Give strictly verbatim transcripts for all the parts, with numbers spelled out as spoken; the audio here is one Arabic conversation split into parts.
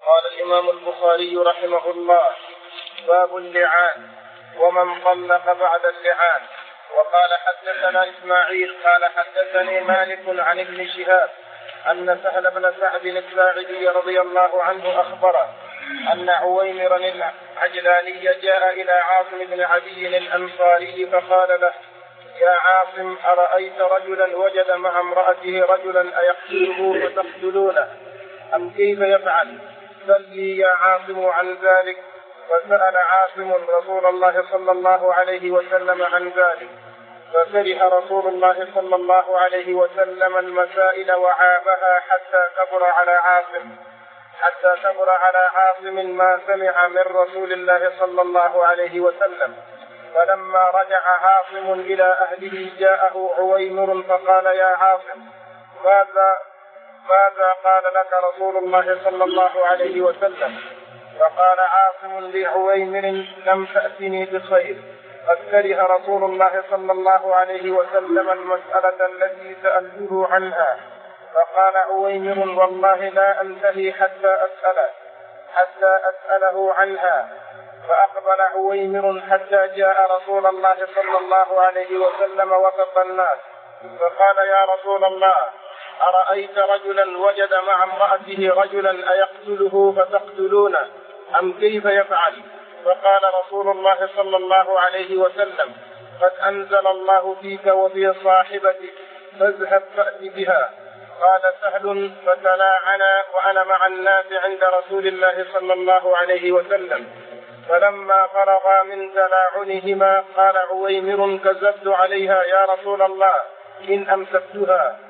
قال الإمام البخاري رحمه الله: باب اللعان ومن طلق بعد اللعان. وقال حدثنا إسماعيل قال حدثني مالك عن ابن شهاب أن سهل بن سعد الساعدي رضي الله عنه أخبره أن عويمرا العجلاني جاء إلى عاصم بن عدي الأنصاري فقال له: يا عاصم، أرأيت رجلا وجد مع امرأته رجلا أيقتله فتقتلونه أم كيف يفعل؟ سل لي يا عاصم عن ذلك. فسأل عاصم رسول الله صلى الله عليه وسلم عن ذلك، فكره رسول الله صلى الله عليه وسلم المسائل وعابها حتى كبر على عاصم حتى كبر على عاصم ما سمع من رسول الله صلى الله عليه وسلم. فلما رجع عاصم إلى أهله جاءه عويمر فقال: يا عاصم، ماذا ماذا قال لك رسول الله صلى الله عليه وسلم؟ فقال عاصم لعويمر: لم تأتني بخير، قد كره رسول الله صلى الله عليه وسلم المسألة التي سألته عنها. فقال عويمر: والله لا أنتهي حتى أسأله حتى أسأله عنها. فأقبل عويمر حتى جاء رسول الله صلى الله عليه وسلم وسط الناس، فقال: يا رسول الله، أرأيت رجلا وجد مع امرأته رجلا أيقتله فتقتلونه أم كيف يفعل؟ فقال رسول الله صلى الله عليه وسلم: قد أنزل الله فيك وفي صاحبتك، فاذهب فأت بها. قال سهل: فتلاعنا وأنا مع الناس عند رسول الله صلى الله عليه وسلم. فلما فرغا من تلاعنهما قال عويمر: كذبت عليها يا رسول الله إن أمسكتها.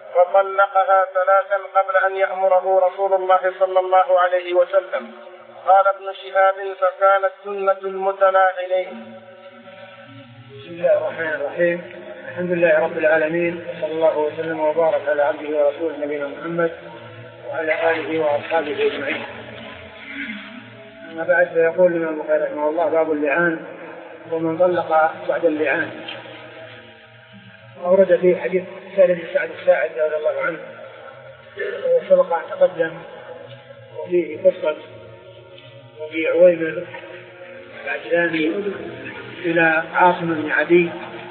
فطلقها ثلاثا قبل أن يأمره رسول الله صلى الله عليه وسلم. قال ابن شهاب: فكانت سنة المتلاعنين. بسم الله الرحمن الرحيم. الحمد لله رب العالمين، وصلى الله وسلم وبارك على عبده ورسوله نبينا محمد وعلى آله وأصحابه أجمعين. أما بعد، فيقول الإمام البخاري رحمه الله: باب اللعان ومن طلق بعد اللعان. أورد فيه حديث سهل بن سعد الساعدي رضي الله عنه، وسبق أن تقدم، وفيه قصة وفي عويمر العجلاني إلى عاصم بن عدي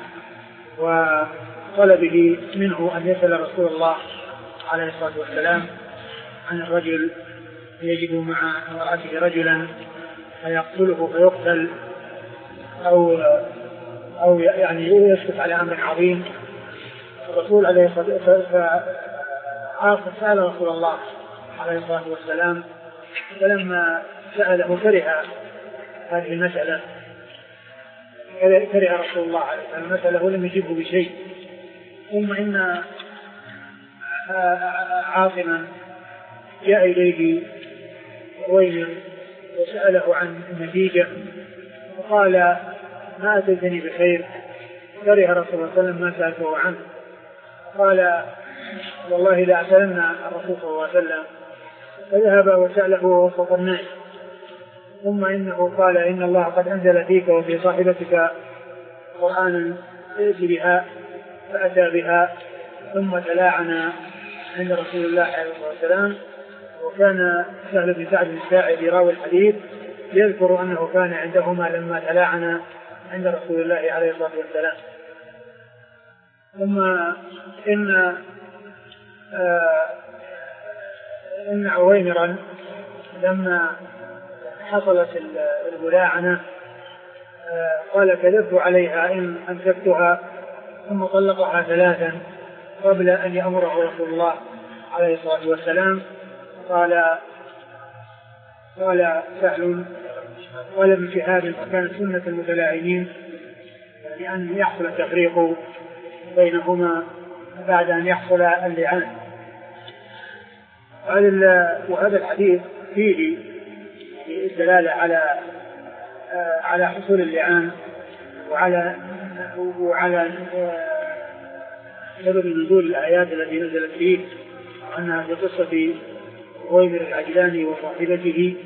وطلبه منه أن يسأل رسول الله عليه الصلاة والسلام عن الرجل يجد مع امرأته رجلا فيقتله فيقتل أو أو يعني يسكت على أمر عظيم. الرسول عليه الصلاة والسلام عاصم سأل رسول الله عليه الصلاة والسلام، فلما سأله كره هذه المسألة كره رسول الله عليه الصلاة والسلام المسألة ولم يجبه بشيء. ثم إن عاصما جاء إليه عويمر وسأله عن النتيجة وقال: ما أتيتني بخير، كره رسول الله صلى الله عليه وسلم ما سألته عنه. قال: والله لا أسألن الرسول صلى الله عليه وسلم. فذهب وسأله وسط الناس. ثم إنه قال: إن الله قد أنزل فيك وفي صاحبتك قرآنا ائت بها، فأتى بها. ثم تلاعنا عند رسول الله عليه الصلاة والسلام. وكان سهل بن سعد الساعدي راوي الحديث يذكر أنه كان عندهما لما تلاعنا عند رسول الله عليه الصلاة والسلام. ثم إن آه إن عويمرا لما حصلت الملاعنة آه قال: كذبت عليها إن أمسكتها. ثم طلقها ثلاثا قبل أن يأمره رسول الله عليه الصلاة والسلام. قال قال سهل: قال ابن شهاب: فكانت سنة المتلاعنين لأن يحصل التفريق بينهما بعد أن يحصل اللعان. وهذا الحديث فيه الدلالة على على حصول اللعان وعلى وعلى سبب نزول الآيات التي نزلت فيه، وأنها في قصة عويمر العجلاني وصاحبته،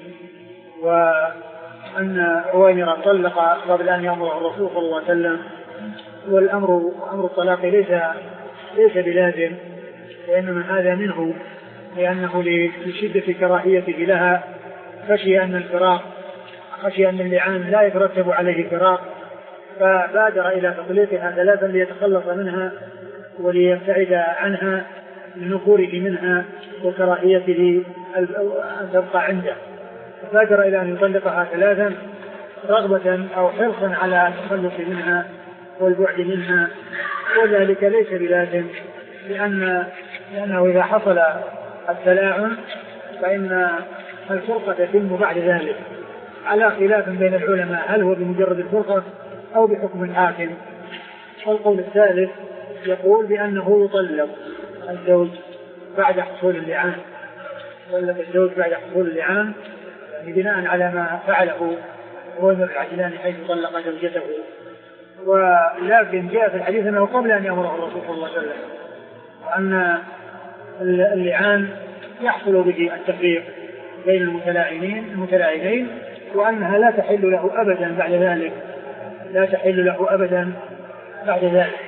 وأن عويمر طلق قبل أن يأمر الرسول صلى الله عليه وسلم. والأمر أمر الطلاق ليس ليس بلازم، وإنما هذا منه لأنه لشدة كراهيته لها خشي أن الفراق خشي أن اللعان لا يترتب عليه فراق، فبادر إلى تطليقها ثلاثا ليتخلص منها وليبتعد عنها لنفوره منها وكراهيته أن تبقى عنده، فبادر إلى أن يطلقها ثلاثا رغبة أو حرصا على التخلص منها والبعد منها، وذلك ليس بلازم، لأن لأنه إذا حصل التلاعن فإن الفرقة تتم بعد ذلك، على خلاف بين العلماء هل هو بمجرد الفرقة أو بحكم الحاكم. والقول الثالث يقول بأنه يطلق الزوج بعد حصول اللعان، يطلق الزوج بعد حصول اللعان يعني بناء على ما فعله رويمر العجلاني حيث طلق زوجته. ولكن جاء في الحديث أنه قبل أن يأمره الرسول صلى الله عليه وسلم، وأن اللعان يحصل به التفريق بين المتلاعنين المتلاعنين وأنها لا تحل له أبدا بعد ذلك، لا تحل له أبدا بعد ذلك.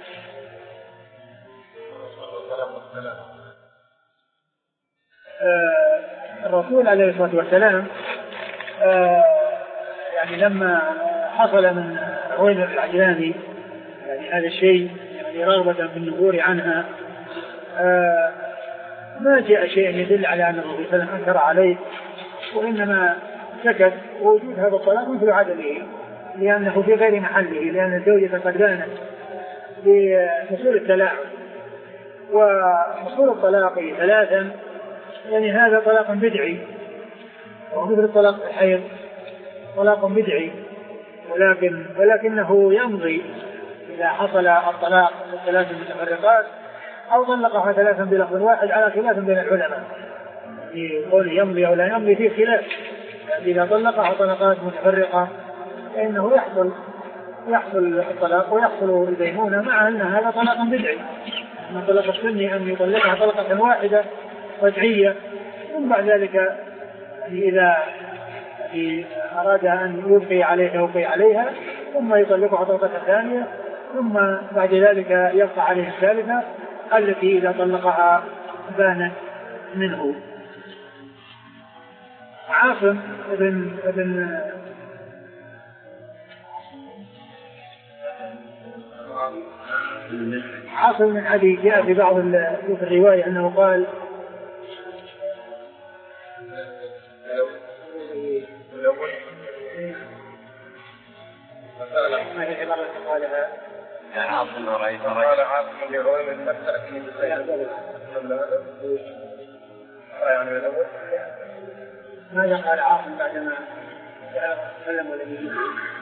آه الرسول عليه الصلاة والسلام آه يعني لما حصل من رويمر العجلاني يعني هذا الشيء يعني رغبة بالنفور عنها، آه ما جاء شيء يدل على أن الرسول صلى الله عليه وسلم أنكر عليه، وإنما سكت. ووجود هذا الطلاق مثل عدمه لأنه في غير محله، لأن الزوجة قد بانت بحصول التلاعن، وحصول الطلاق ثلاثا يعني هذا طلاق بدعي، ومثل الطلاق الحيض طلاق بدعي، ولكن ولكنه يمضي إذا حصل الطلاق الثلاث المتفرقات أو طلقها ثلاثا بلفظ واحد على خلاف بين العلماء، يقول يمضي أو لا يمضي فيه خلاف. إذا طلقها طلقات متفرقة فإنه يحصل يحصل الطلاق ويحصل البينونة، مع أن هذا طلاق بدعي. من طلق السني أن يطلقها طلقة واحدة رجعية، ثم بعد ذلك إذا أراد أن يبقي عليها يبقي عليها ثم يطلقها طلقة ثانية، ثم بعد ذلك يبقى عليه الثالثة التي إذا طلقها بانت منه. عاصم ابن ابن عاصم من أبي جاء في بعض في الرواية أنه قال ما هي العبارة التي قالها يا عاصم رأيت قال عاصم لرويمر لم تأتني بخير يعني الأول ماذا قال عاصم بعدما تكلم ولم يجب؟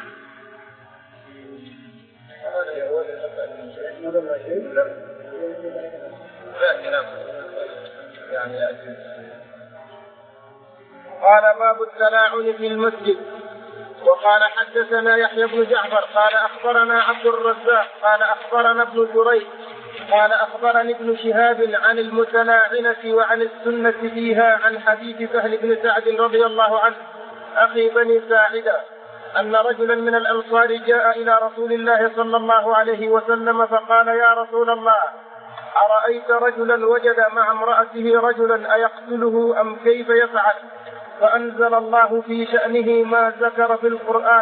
قال باب التلاعن في المسجد. وقال حدثنا يحيى بن جعفر قال أخبرنا عبد الرزاق قال أخبرنا ابن جريج قال أخبرني ابن شهاب عن المتلاعنة وعن السنة فيها عن حديث سهل بن سعد رضي الله عنه أخي بني ساعدة أن رجلا من الأنصار جاء إلى رسول الله صلى الله عليه وسلم فقال يا رسول الله أرأيت رجلا وجد مع امرأته رجلا أيقتله أم كيف يفعل؟ فأنزل الله في شأنه ما ذكر في القرآن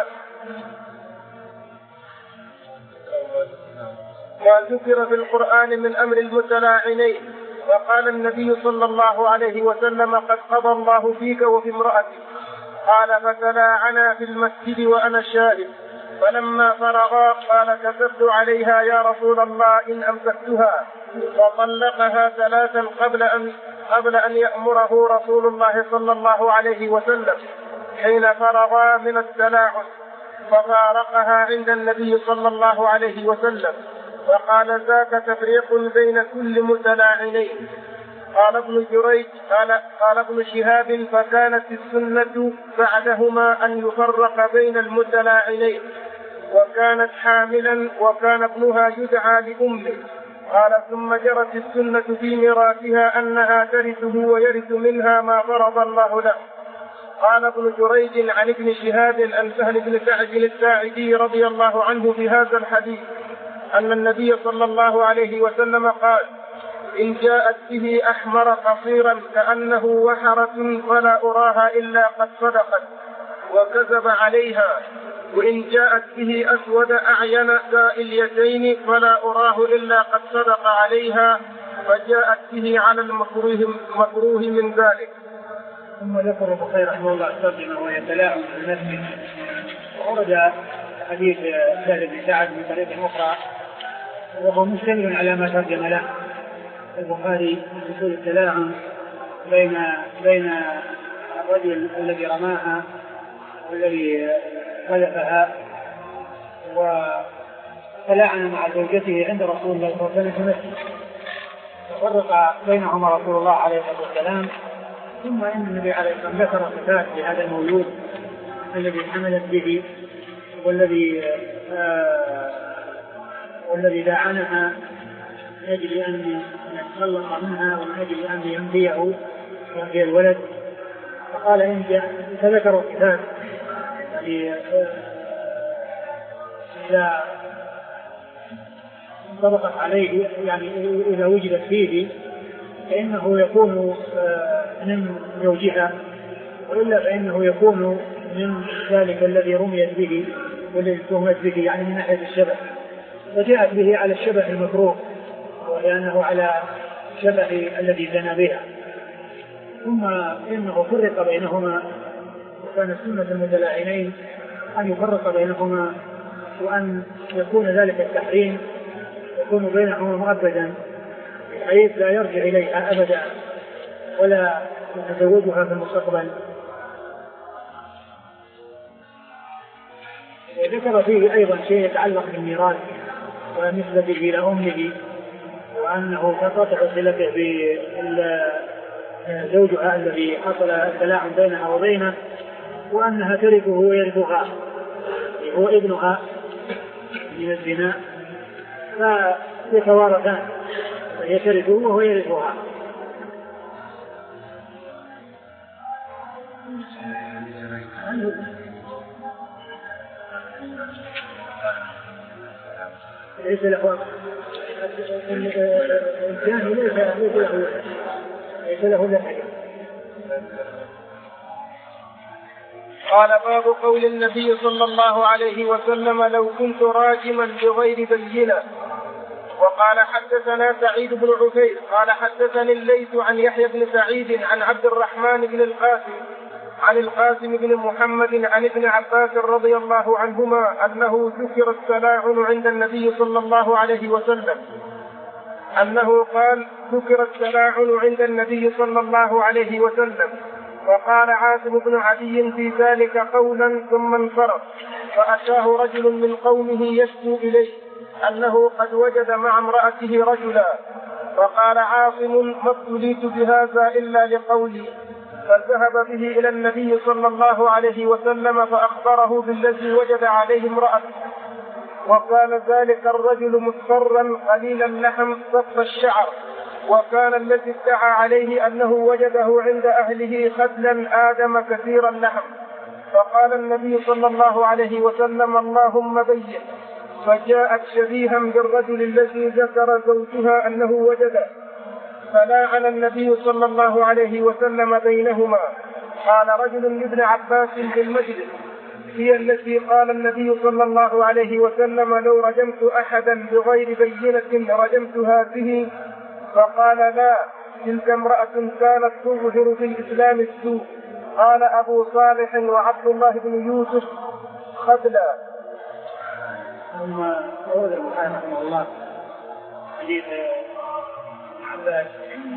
ما ذكر في القرآن من أمر المتلاعنين. وقال النبي صلى الله عليه وسلم قد قضى الله فيك وفي امرأتك. قال فتلاعنا في المسجد وأنا شاهد، فلما فرغا قال كتبت عليها يا رسول الله إن أمسكتها، وطلقها ثلاثا قبل أن قبل أن يأمره رسول الله صلى الله عليه وسلم حين فرغا من التلاعن، ففارقها عند النبي صلى الله عليه وسلم وقال ذاك تفريق بين كل متلاعنين. قال ابن جريج قال, قال ابن شهاب فكانت السنة بعدهما أن يفرق بين المتلاعنين، وكانت حاملا وكان ابنها يدعى لأمه. قال ثم جرت السنة في ميراثها أنها ترثه ويرث منها ما فرض الله له. قال ابن جريج عن ابن شهاب عن سهل بن سعد الساعدي رضي الله عنه في هذا الحديث أن النبي صلى الله عليه وسلم قال إن جاءت به أحمر قصيرا كأنه وحرة فلا أراها إلا قد صدقت وكذب عليها، وإن جاءت به أسود أعين ذا اليدين فلا أراه إلا قد صدق عليها، فجاءت به على المكروه من ذلك. ثم ذكر البخاري رحمه الله الترجمة وهي تلاعب في المسجد. ورد حديث سهل بن سعد من طريق أخرى وهو مشتمل على ما ترجم له البخاري في أصول التلاعب بين بين الرجل الذي رماها والذي قذفها وتلاعن مع زوجته عند رسول الله صلى الله عليه وسلم في المسجد، ففرق بينهما رسول الله عليه الصلاة والسلام. ثم إن النبي عليه الصلاة والسلام ذكر صفات لهذا المولود الذي حملت به والذي آه والذي لعنها من أجل أن يتخلص منها ومن أجل أن ينبيه ينبي الولد. فقال إن تذكروا صفات يعني إذا انطبقت عليه يعني إذا وجدت فيه فإنه يكون من زوجها، وإلا فإنه يكون من ذلك الذي رميت به والذي تهمت به يعني من ناحية الشبه، وجاءت به على الشبه المكروه وأنه على شبه الذي زنى بها. ثم إنه فرق بينهما، وكان سنة المتلاعنين أن يفرق بينهما وأن يكون ذلك التحريم يكون بينهما مؤبدا بحيث لا يرجع إليها أبدا ولا يتزوجها في المستقبل. ذكر فيه أيضا شيء يتعلق بالميراث ونسبته إلى أمه، وأنه تنقطع صلته بزوجها الذي حصل التلاعن بينها وبينه، وأنها ترثه ويرثها، هو ابنها من الزنا فيتوارثان، فهي ترثه وهو يرثها. ليس له الإنسان ليس له ليس له ذلك. قال باب قول النبي صلى الله عليه وسلم لو كنت راجما بغير بينة. وقال حدثنا سعيد بن عفير قال حدثني الليث عن يحيى بن سعيد عن عبد الرحمن بن القاسم عن القاسم بن محمد عن ابن عباس رضي الله عنهما أنه ذكر التلاعن عند النبي صلى الله عليه وسلم أنه قال ذكر التلاعن عند النبي صلى الله عليه وسلم، وقال عاصم بن عدي في ذلك قولا ثم انصرف، فأتاه رجل من قومه يشكو إليه أنه قد وجد مع امرأته رجلا، فقال عاصم ما ابتليت بهذا إلا لقولي، فذهب به إلى النبي صلى الله عليه وسلم فأخبره بالذي وجد عليه امرأته، وكان ذلك الرجل مصفرا قليل اللحم صف الشعر، وكان الذي ادعى عليه أنه وجده عند أهله خدلا آدم كثير اللحم، فقال النبي صلى الله عليه وسلم اللهم بين، فجاءت شبيها بالرجل الذي ذكر زوجها أنه وجده، فلاعن النبي صلى الله عليه وسلم بينهما. قال رجل لابن عباس بالمجلس هي التي قال النبي صلى الله عليه وسلم لو رجمت أحدا بغير بينة رجمت هذه، فقال لا، تلك امرأة كانت تظهر في الإسلام السوء. قال أبو صالح وعبد الله بن يوسف خدلا. ثم أورد البخاري رحمه الله حديث عباس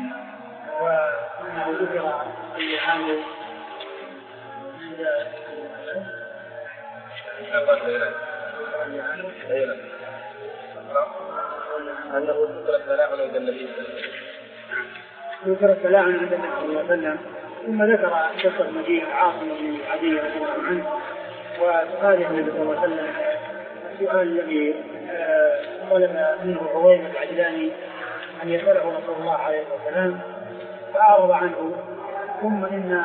وأنه ذكر في عام أنه ذكر التلاعن عند النبي ذكر التلاعن عند النبي صلى الله عليه وسلم، ثم ذكر قصة مجيء عاصم بن عدي رضي الله عنه وسؤاله النبي صلى الله عليه وسلم السؤال الذي طلب منه عويمة العجلاني أن يسأله رسول الله عليه الصلاة والسلام فأعرض عنه. ثم إن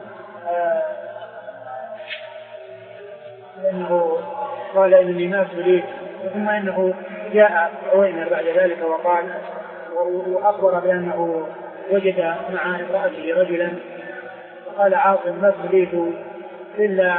إنه قال إنني ما ابتليت، ثم إنه جاء عويمة بعد ذلك وقال وأخبر بأنه وجد مع امرأته رجلا، فقال عاصم ما ابتليت إلا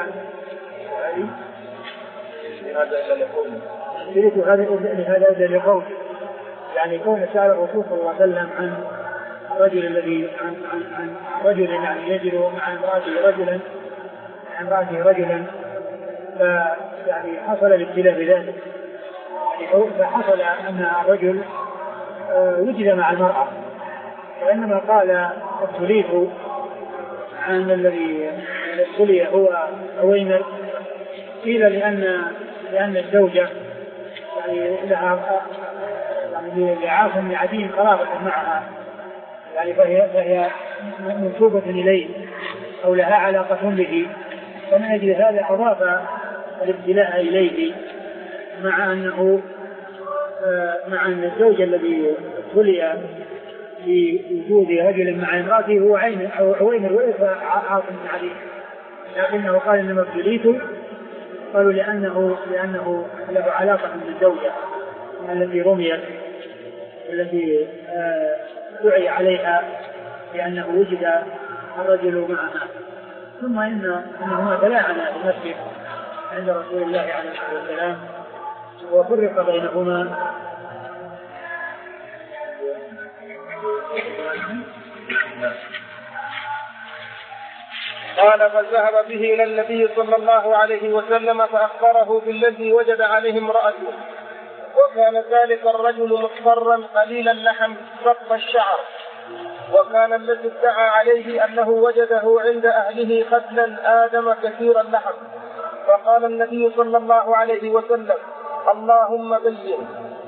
ابتليت لهذا إلا لقوم، يعني كون سأل الرسول صلى الله عليه وسلم عن رجل الذي عن عن عن رجل يعني يجد مع امرأته رجلا مع امرأته رجلا فيعني حصل الابتلاء بذلك، يعني فحصل أن الرجل وجد مع المرأة، وإنما قال ابتليت عن الذي ابتلي هو عويمر، قيل لأن لأن الزوجة يعني لها يعني لعاصم عديم قرابة معها، يعني فهي, فهي منسوبة إليه أو لها علاقة به، ومن أجل هذا أضاف الابتلاء إليه، مع أنه مع أن الزوج الذي ابتلي في وجود رجل مع امرأته هو عويمر وليس عاصم بن علي، لكنه قال إنما ابتليت، قالوا لأنه لأنه له علاقة بالزوجة التي رميت التي دعي عليها لأنه وجد الرجل معها. ثم إن أنهما تلاعنا في المسجد عند رسول الله عليه الصلاة والسلام وفرق بينهما. قال فذهب به إلى النبي صلى الله عليه وسلم فأخبره بالذي وجد عليه امرأته، وكان ذلك الرجل مصفرا قليل اللحم صف الشعر، وكان الذي ادعى عليه أنه وجده عند أهله ختلا آدم كثير اللحم، فقال النبي صلى الله عليه وسلم اللهم بين،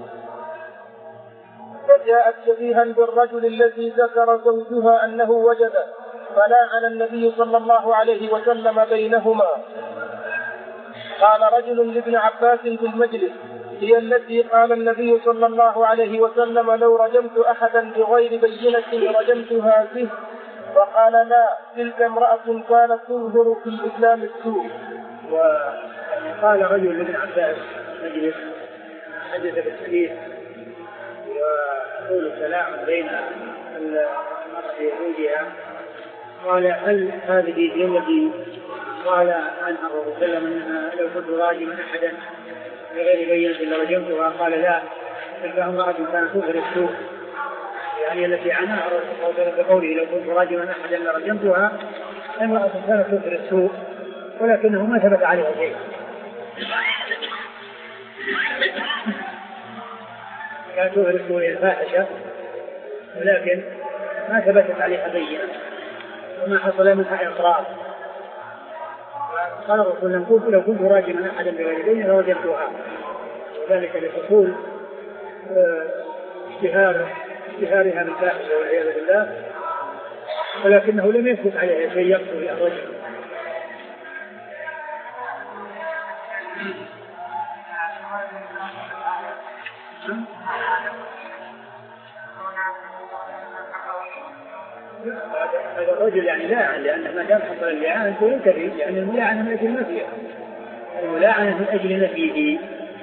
فجاءت شبيها بالرجل الذي ذكر زوجها أنه وجده، فلاعن النبي صلى الله عليه وسلم بينهما. قال رجل لابن عباس في المجلس هي التي قال النبي صلى الله عليه وسلم لو رجمت أحدا بغير بينة رجمتها به، فقال لا، تلك امرأة كانت تظهر في الإسلام السوء. وقال رجل لابن عباس مجلس حدث بالحديث وقول التلاعن بين المرأة وزوجها، قال هل هذه هي التي قال عنها الرسول صلى الله عليه وسلم انها لو كنت راجما احدا بغير بينة لرجمتها؟ قال لا، تلك امرأة كانت تظهر السوء، يعني التي عناها الرسول صلى الله عليه وسلم بقوله لو كنت راجما احدا لرجمتها، امرأة كانت تظهر السوء ولكنه ما ثبت عليها شيء، كانت تظهر السوء الفاحشة ولكن ما ثبتت عليها بينة وما حصل منها إقرار. قال الرسول لو كنت راجما أحدا بغير بينة لرجمتها، وذلك لحصول اشتهار اشتهارها بالفاحشة والعياذ بالله، ولكنه لم يثبت عليها شيء يقتل الرجل. هذا الرجل يعني لاعن، لأن ما دام حصل اللعان فينتفي، يعني الملاعنة من أجل نفيه، الملاعنة من أجل نفيه.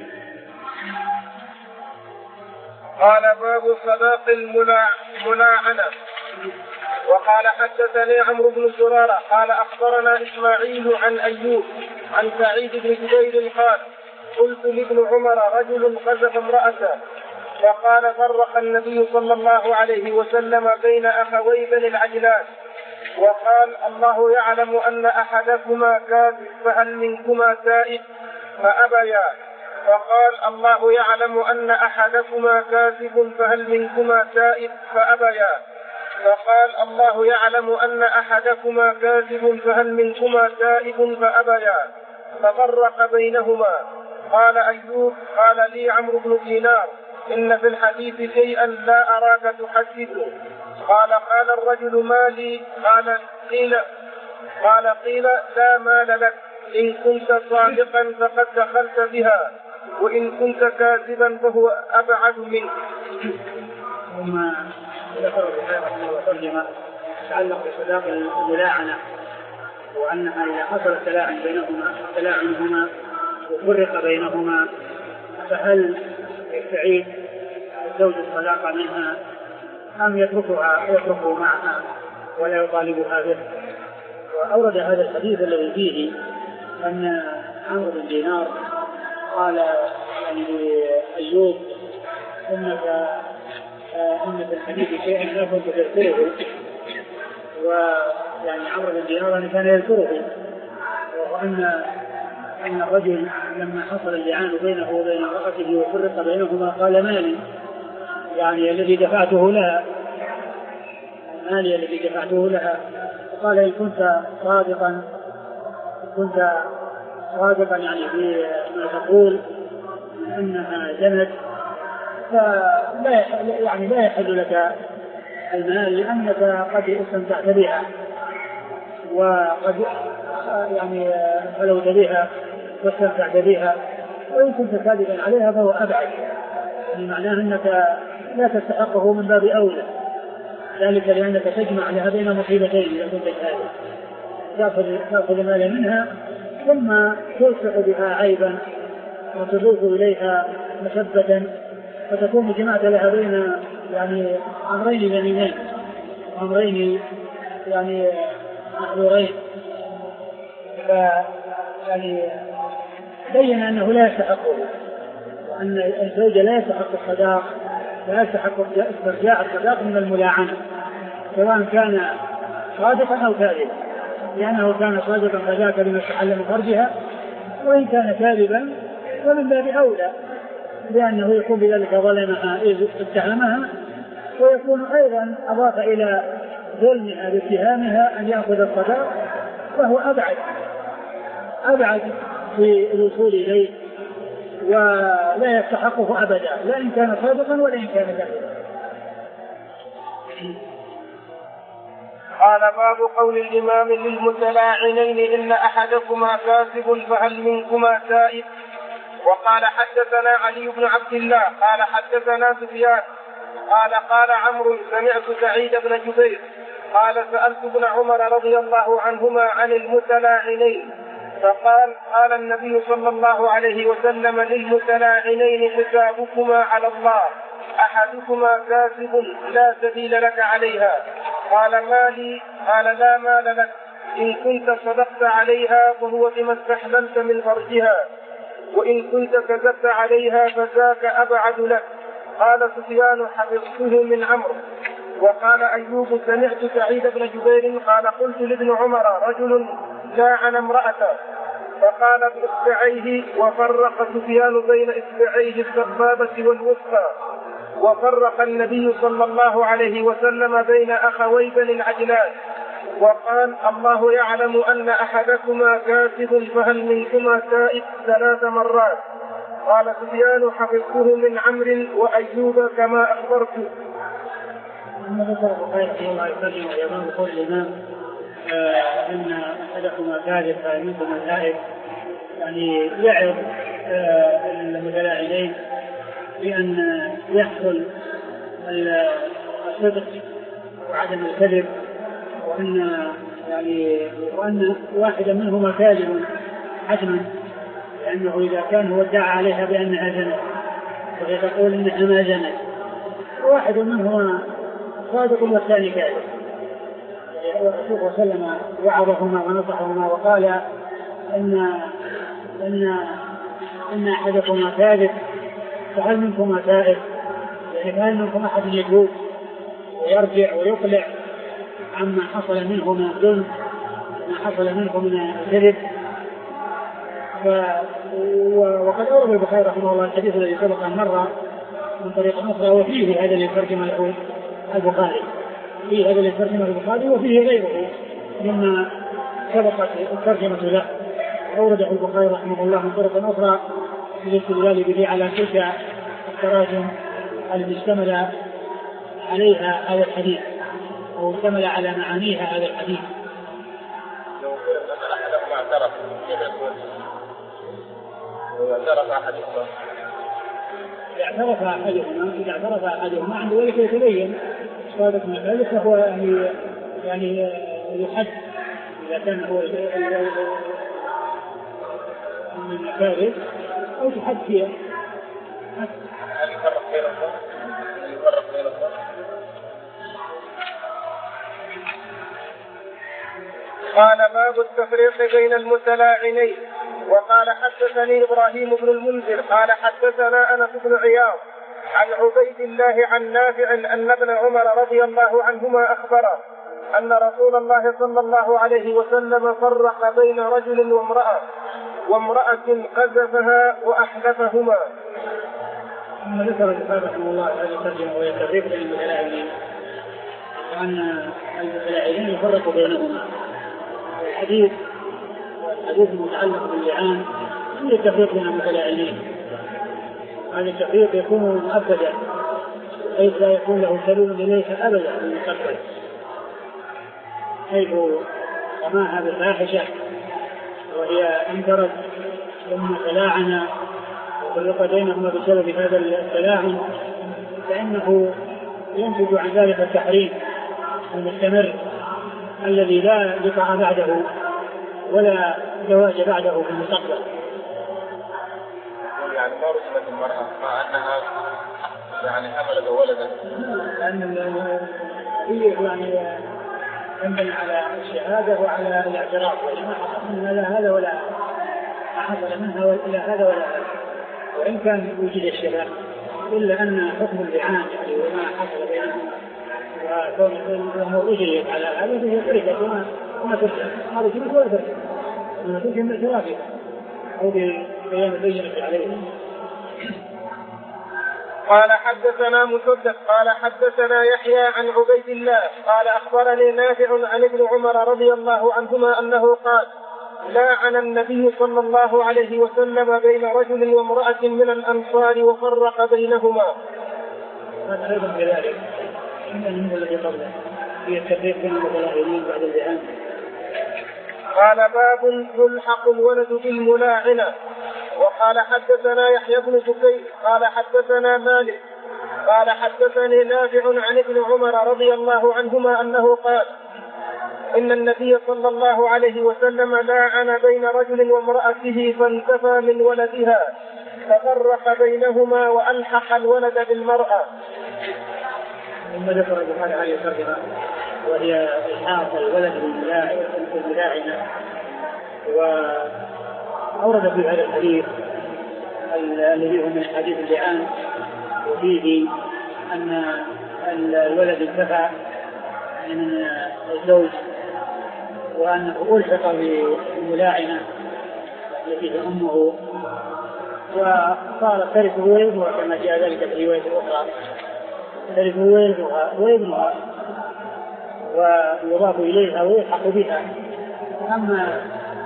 قال باب صداق الملاعنة. وقال حدثني عمرو بن زرارة قال أخبرنا إسماعيل عن أيوب عن سعيد بن جبير قال قلت لابن عمر رجل قذف امرأته، فقال فرق النبي صلى الله عليه وسلم بين أخوي بني العجلان وقال الله يعلم أن أحدكما كاذب فهل منكما تائب؟ فأبيا. فقال الله يعلم أن أحدكما كاذب فهل منكما تائب؟ فأبيا. فقال الله يعلم أن أحدكما كاذب فهل منكما تائب؟ فأبيا. ففرق بينهما. قال أيوب قال لي عمرو بن دينار إن في الحديث شيئا لا أراك تحدثه. قال قال الرجل ما لي؟ قال قيل قال قيل لا مال لك، إن كنت صادقا فقد دخلت بها، وإن كنت كاذبا فهو أبعد منك. ثم ذكر الرحمن رحمه الله ترجمة تتعلق بصداق الملاعنة، وأنها إذا حصل التلاعن بينهما تلاعنهما وفرق بينهما فهل يستعيد زوج الطلاق منها أم يتركها يتركه معها ولا يطالبها به. وأورد هذا الحديث الذي فيه أن عمرو بن دينار قال يعني أيوب إنك إن في الحديث شيئا لا كنت تذكره، ويعني عمرو بن دينار كان يذكره، وأن أن الرجل لما حصل اللعان بينه وبين امرأته وفرق بينهما قال مالي، يعني الذي دفعته لها، مالي الذي دفعته لها. قال إن كنت صادقا كنت صادقا يعني في ما تقول إنها زنت فلا يعني لا يحل لك المال لأنك قد استمتعت بها وقد يعني خلوت بها واستمتعت بها، وإن كنت كاذبا عليها فهو أبعد، يعني معناه أنك لا تستحقه من باب أولى، ذلك لأنك تجمع لها بين مصيبتين إذا كنت كاذب، تأخذ مالا منها ثم تلصق بها عيبا وتضيف إليها مسبة، فتكون جمعت لها بين يعني أمرين ذميمين، أمرين يعني محظورين. يعني بين أنه لا يستحقه، وأن الزوج لا يستحق الصداق، لا يستحق استرجاع الصداق من الملاعنة سواء كان صادقا أو كاذبا، لأنه كان صادقا فذاك لما استحل من فرجها، وإن كان كاذبا فمن باب أولى لأنه يكون بذلك ظلمها إذ اتهمها، ويكون أيضا أضاف إلى ظلمها باتهامها أن يأخذ الصداق، فهو أبعد أبعد في الوصول إليه ولا يستحقه أبدا، لا إن كان صادقا ولا إن كان كاذبا. قال باب قول الإمام للمتلاعنين إن أحدكما كاذب فهل منكما تائب. وقال حدثنا علي بن عبد الله قال حدثنا سفيان قال قال عمرو سمعت سعيد بن جبير قال سألت ابن عمر رضي الله عنهما عن المتلاعنين فقال قال النبي صلى الله عليه وسلم للمتلاعنين حسابكما على الله، أحدكما كاذب لا سبيل لك عليها. قال ما لي؟ قال لا مال لك، إن كنت صدقت عليها فهو بما استحللت من فرجها، وإن كنت كذبت عليها فذاك أبعد لك. قال سفيان حفظته من عمرو. وقال أيوب سمعت سعيد بن جبير قال قلت لابن عمر رجل لاعن امرأته فقال بإصبعيه، وفرق سفيان بين إصبعيه السبابة والوسطى. وفرق النبي صلى الله عليه وسلم بين أخوي بني العجلان وقال الله يعلم أن أحدكما كاذب فهل منكما تائب ثلاث مرات. قال سفيان حفظته من عمرو وأيوب كما أخبرت. أما ذكر البخاري رحمه الله يسلم ويمان بقول الإمام أن أحدكما كاذب فهل منكما تائب، يعني يعظ المتلاعنين بأن يحصل الصدق وعدم الكذب، وأن يعني وأن واحدا منهما كاذب حتما، لأنه إذا كان هو ادعى عليها بأنها زنت وهي تقول إنها ما زنت، واحد منهما صادق والثاني كاذب. الرسول صلى الله عليه وسلم وعظهما ونصحهما وقال إن إن إن أحدكما كاذب فهل منكما تائب، يعني فهل منكم أحد يتوب ويرجع ويقلع عما حصل منه من الظلم ما حصل منه من الكذب. وقد أورد البخاري رحمه الله الحديث الذي سبق أن مر من طريق أخرى، وفيه هذا اللي ترجم له البخاري، فيه هذا اللي ترجم البخاري وفيه غيره مما سبقت الترجمة له. أورده البخاري رحمه الله من طريق أخرى للاستدلال به على تلك التراجم التي اشتمل عليها هذا الحديث أو اشتمل على معانيها هذا الحديث. لو مثلا أحدهم اعترف كيف يكون؟ اعترف أحدهما اعترف أحدهما إذا اعترف أحدهما عند ذلك يتبين صادق من ذلك، فهو يعني يعني يحد إذا كان هو من كاذب أو تحد فيها. هل يفرق بينهم؟ قال باب التفريق بين المتلاعنين. وقال حدثني إبراهيم بن المنذر قال حدثنا أنس بن عياض عن عبيد الله عن نافع أن ابن عمر رضي الله عنهما أخبره أن رسول الله صلى الله عليه وسلم فرق بين رجل وامرأة وامرأة قذفها وأحلفهما. ثم ذكر الإمام رحمه الله هذه الترجمة وهي التفريق بين المتلاعنين، وأن المتلاعنين يفرق بينهما. الحديث الحديث المتعلق باللعان هو التفريق بين المتلاعنين. هذا التفريق يكون مؤبدا حيث لا يكون له سبيل إليه أبدا في المستقبل، حيث رماها بالفاحشة وهي انكرت ثم تلاعن وفرق بينهما بسبب هذا التلاعن، فإنه ينتج عن ذلك التحريم المستمر الذي لا لقاء بعده ولا زواج بعده في المستقبل. يعني ما رسمت المرأة مع أنها يعني حملت ولدا، لأن هي يعني ينبني على الشهادة وعلى الاعتراف، وما حصل منها لا هذا ولا ما حصل منها إلا هذا ولا هذا، وإن كان وجد الشباب إلا أن حكم اللعان يعني وما حصل بينهم وكون الأمور أجريت على هذا فهي تركت وما وما تركت ما رجلت ولا تركت وما تركت من اعترافها أو ببيان البينة عليه. قال حدثنا مسدد قال حدثنا يحيى عن عبيد الله قال أخبرني نافع عن ابن عمر رضي الله عنهما أنه قال لاعن النبي صلى الله عليه وسلم بين رجل وامرأة من الأنصار وفرق بينهما. هذا أيضا كذلك إنه الذي قبله هي التفريق بين المتلاعنين بعد اللعان. قال باب يلحق الولد بالملاعنة. وقال حدثنا يحيى بن بكير قال حدثنا مالك قال حدثني نافع عن ابن عمر رضي الله عنهما أنه قال إن النبي صلى الله عليه وسلم لاعن بين رجل وامرأته فانتفى من ولدها ففرق بينهما وألحق الولد بالمرأة. ثم ذكر بهذا هذه الترجمة وهي إلحاق الولد بالملاعنة، وأورد في هذا الحديث الذي هو من حديث اللعان وفيه أن الولد انتفى من الزوج وأنه ألحق بالملاعنة التي هي أمه وصار ترثه وابنها كما جاء ذلك في رواية أخرى، ترثه وابنها وابنها ويضاف إليها ويلحق بها. أما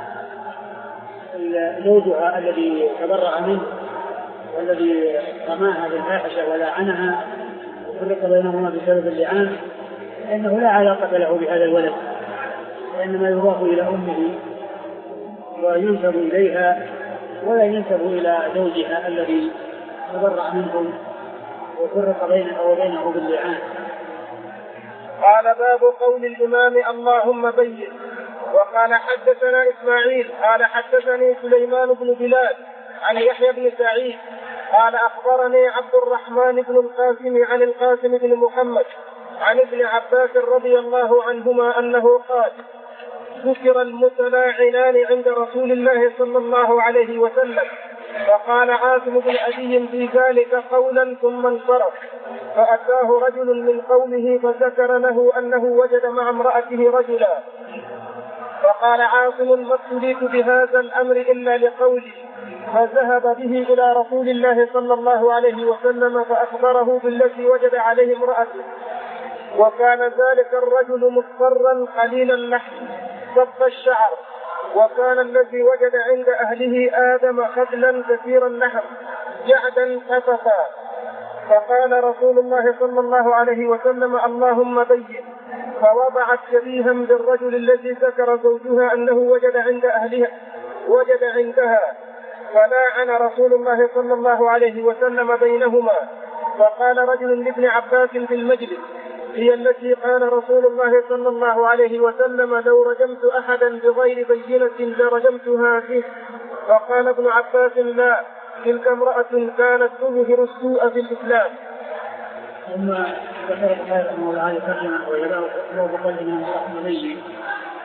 زوجها الذي تبرأ منه والذي رماها بالفاحشة ولعنها وفرق بينهما بسبب اللعان فإنه لا علاقة له بهذا الولد، وإنما يضاف إلى أمه وينسب إليها ولا ينسب إلى زوجها الذي تبرأ منه وفرق بينه وبينه باللعان. قال باب قول الإمام اللهم بين. وقال حدثنا إسماعيل قال حدثني سليمان بن بلال عن يحيى بن سعيد قال أخبرني عبد الرحمن بن القاسم عن القاسم بن محمد عن ابن عباس رضي الله عنهما أنه قال ذكر المتلاعنان عند رسول الله صلى الله عليه وسلم فقال عاصم بن أبي في ذلك قولا ثم انصرف فأتاه رجل من قومه فذكر له أنه وجد مع امرأته رجلا فقال عاصم ما ابتليت بهذا الأمر إلا لقولي فذهب به إلى رسول الله صلى الله عليه وسلم فأخبره بالتي وجد عليه امرأته وكان ذلك الرجل مصفرا قليل اللحم صف الشعر وكان الذي وجد عند أهله آدم خدلا كثير اللحم جعدا خففا فقال رسول الله صلى الله عليه وسلم اللهم بين فوضعت شبيها بالرجل الذي ذكر زوجها أنه وجد عند أهلها وجد عندها فلاعن رسول الله صلى الله عليه وسلم بينهما فقال رجل لابن عباس في المجلس هي التي قال رسول الله صلى الله عليه وسلم لو رجمت أحدا بغير بينة لرجمتها فيه فقال ابن عباس لا تلك امرأة كانت تظهر السوء في الإسلام. ثم ذكر البخاري رحمه الله هذه الترجمة وجاء بقول من الرحمنين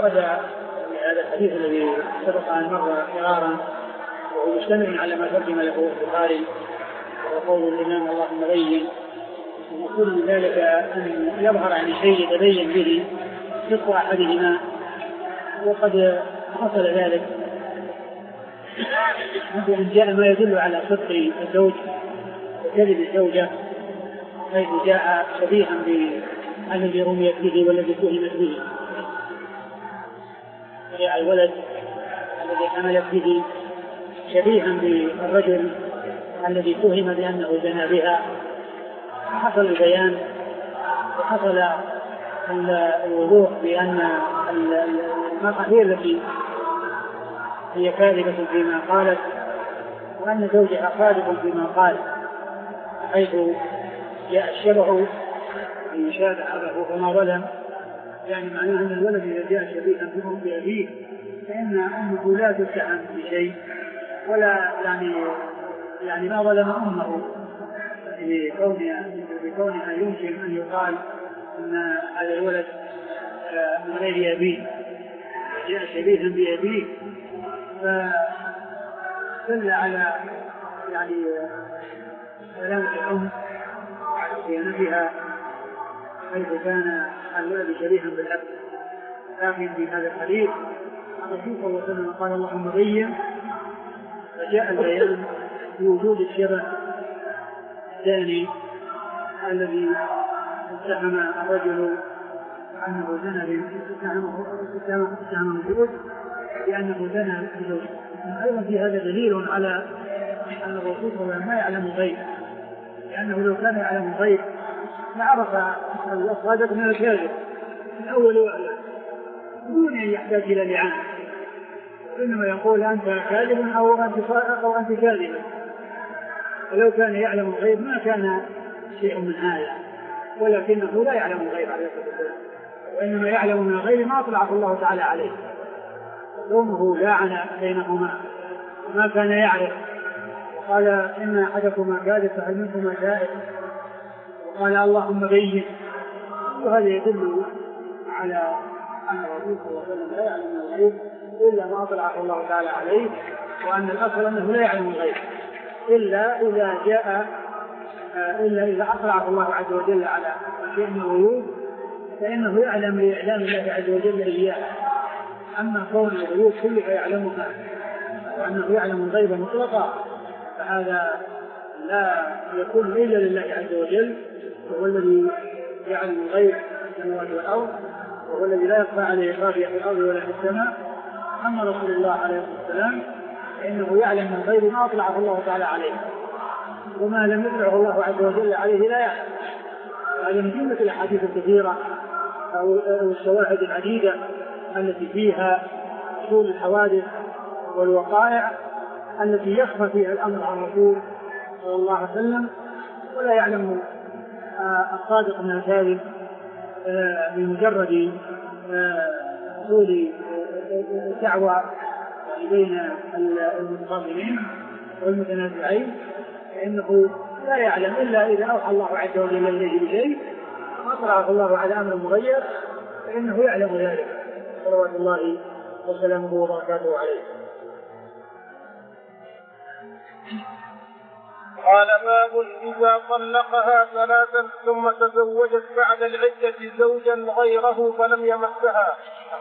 ورد هذا الحديث الذي سبق أن مر مرارا وهو مشتمل على ما ترجم له البخاري وقول الإمام اللهم بين، ويقول من ذلك أن يظهر عن شيء يتبين به صدق أحدهما، وقد حصل ذلك أن جاء ما يدل على صدق الزوج وكذب الزوجة، حيث جاء شبيها بالذي رميت به والذي اتهمت به، جاء الولد الذي حملت به شبيها بالرجل الذي اتهم بأنه زنى بها، حصل البيان وحصل الوضوح بأن المرأة هي التي هي كاذبة فيما قالت، وأن زوجها صادق فيما قال، حيث جاء الشبه أن يشابه أباه فما ظلم، يعني معناه أن الولد إذا جاء شبيها بأبيه فإن أمه لا تتهم بشيء، ولا يعني يعني ما ظلم أمه بكونها بكونها يمكن أن يقال أن هذا الولد من غير أبيه جاء شبيها بأبيه، فدل على يعني سلامة الأم على صيانتها، حيث كان الولد شبيها بالأب. لكن في هذا الحديث الرسول صلى الله عليه وسلم قال اللهم بين، فجاء البيان بوجود الشبه الثاني الذي اتهم الرجل أنه زنى اتهمه الزوج بأنه زنى بزوجه. أيضا في هذا دليل على أن الرسول صلى الله عليه وسلم ما يعلم الغيب، لأنه لو كان يعلم الغيب لعرف الصادق من الكاذب من أول وأعلم دون أن يحتاج إلى لعان، إنما يقول أنت كاذب أو أنت أو أنت كاذبة. ولو كان يعلم الغيب ما كان شيء من هذا، ولكنه لا يعلم الغيب عليه الصلاة والسلام، وإنما يعلم من الغيب ما أطلعه الله تعالى عليه، قومه لاعن بينهما ما كان يعرف، وقال إن أحدكما كاذب فهل منكما تائب، وقال اللهم بين. وهذا يدل على أن الرسول صلى الله عليه وسلم لا يعلم الغيب إلا ما أطلعه الله تعالى عليه، وأن الأصل أنه لا يعلم الغيب إلا إذا جاء إلا إذا أطلعه الله عز وجل على شيء من الغيوب فإنه يعلم لإعلام الله عز وجل إياه. أما كون الغيوب كلها يعلمها وأنه يعلم الغيب مطلقا فهذا لا يكون إلا لله عز وجل، وهو الذي يعلم الغيب في السماوات والأرض، وهو الذي لا يخفى عليه خافية في الأرض ولا في السماء. أما رسول الله عليه الصلاة والسلام فإنه يعلم من الغيب ما أطلعه الله تعالى عليه، وما لم يطلعه الله عز وجل عليه لا يعلم. هذا من جملة الأحاديث الكثيرة أو الشواهد العديدة التي فيها حصول الحوادث والوقائع التي يخفى فيها الأمر عن الرسول صلى الله عليه وسلم، ولا يعلم الصادق من الكاذب بمجرد حصول دعوى بين المتخاصمين والمتنازعين، فإنه لا يعلم إلا إذا أوحى الله عز وجل إليه بشيء وأطلعه الله على أمر مغير فإنه يعلم ذلك، صلوات الله وسلامه وبركاته عليه. قال باب إذا طلقها ثلاثا ثم تزوجت بعد العدة زوجا غيره فلم يمسها.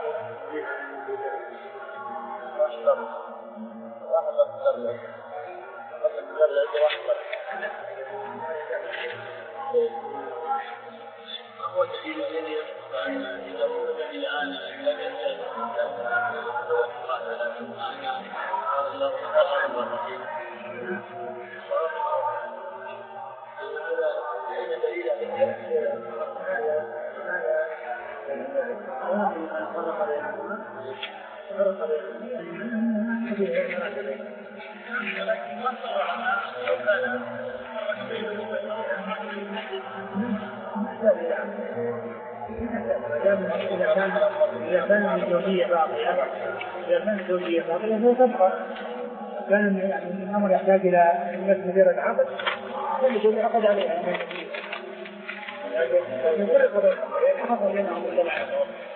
إذا كان إذا كان الزوجية باقية إذا كان الزوجية باقية هو تبقى، كان يعني الأمر يحتاج إلى مدير العقد يقول عقد عليها لكن كل قضية حصل لنا